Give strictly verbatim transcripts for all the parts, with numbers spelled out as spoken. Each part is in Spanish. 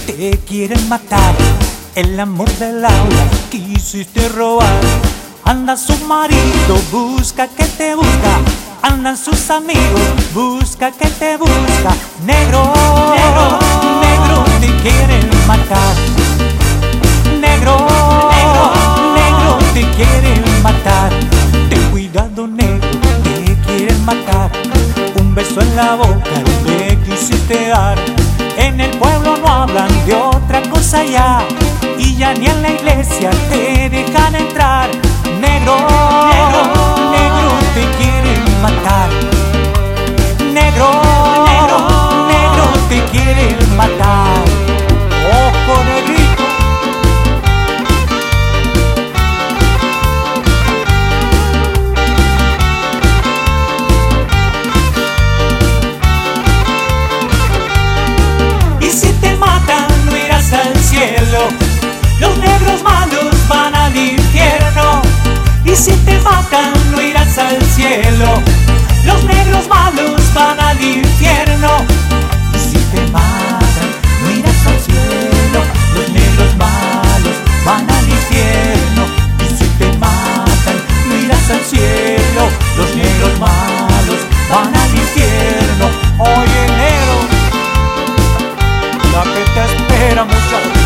te quieren matar. El amor de Laura quisiste robar. Anda su marido, busca que te busca. Andan sus amigos, busca que te busca. Negro, negro, negro, te quieren matar. Negro, negro, negro, te quieren matar. Ten cuidado, negro, te quieren matar. Un beso en la boca le quisiste dar. En el pueblo no hablan de otra cosa ya, y ya ni en la iglesia te dejan entrar. Negro, negro, negro, te quieren matar. Negro, negro, negro, te quieren matar. Ojo, negrito. Y si te matan no irás al cielo. Los negros malos van al infierno. Y si te matan no irás al cielo. Los negros malos van al infierno. Y si te matan no irás al cielo. Los negros malos van al infierno. Y si te matan no irás al cielo. Los negros malos van al infierno. Oye, negro, la que te espera, muchacho.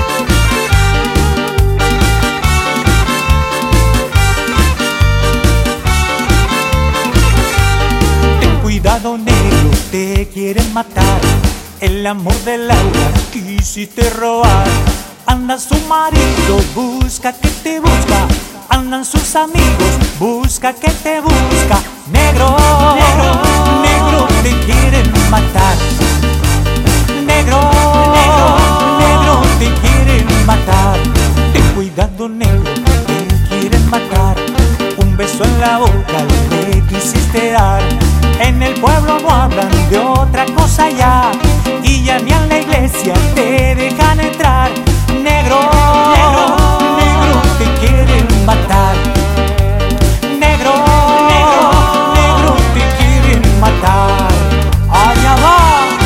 Cuidado, negro, te quieren matar. El amor de Laura quisiste robar. Anda su marido, busca que te busca. Andan sus amigos, busca que te busca. Negro, negro, negro, te quieren matar. Negro, negro, negro, te quieren matar. Ten cuidado, negro, te quieren matar. Un beso en la boca le quisiste dar. En el pueblo no hablan de otra cosa ya, y ya ni en la iglesia te dejan entrar. Negro, negro, negro, te quieren matar. Negro, negro, negro, te quieren matar. Allá va.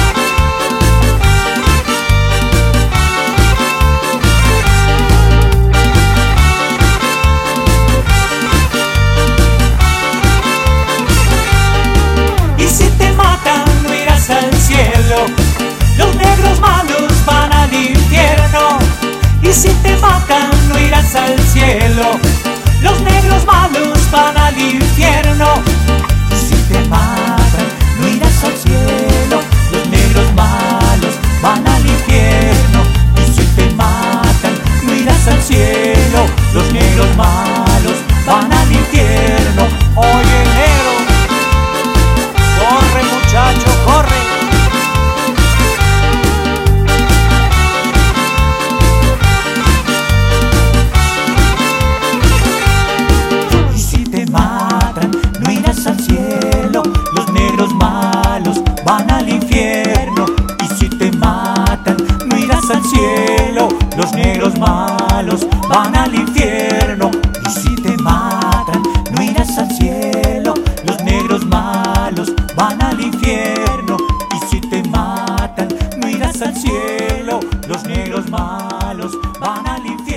Los negros malos van al infierno. Y si te matan no irás al cielo. Los negros malos van al infierno. Y si te matan no irás al cielo. Los negros malos van al infierno. Y si te matan no irás al cielo. Los negros malos van al infierno. Oye, negro, corre, muchacho, corre. Van al infierno. Y si te matan no irás al cielo. Los negros malos van al infierno. Y si te matan no irás al cielo. Los negros malos van al infierno. Y si te matan no irás al cielo. Los negros malos van al infierno.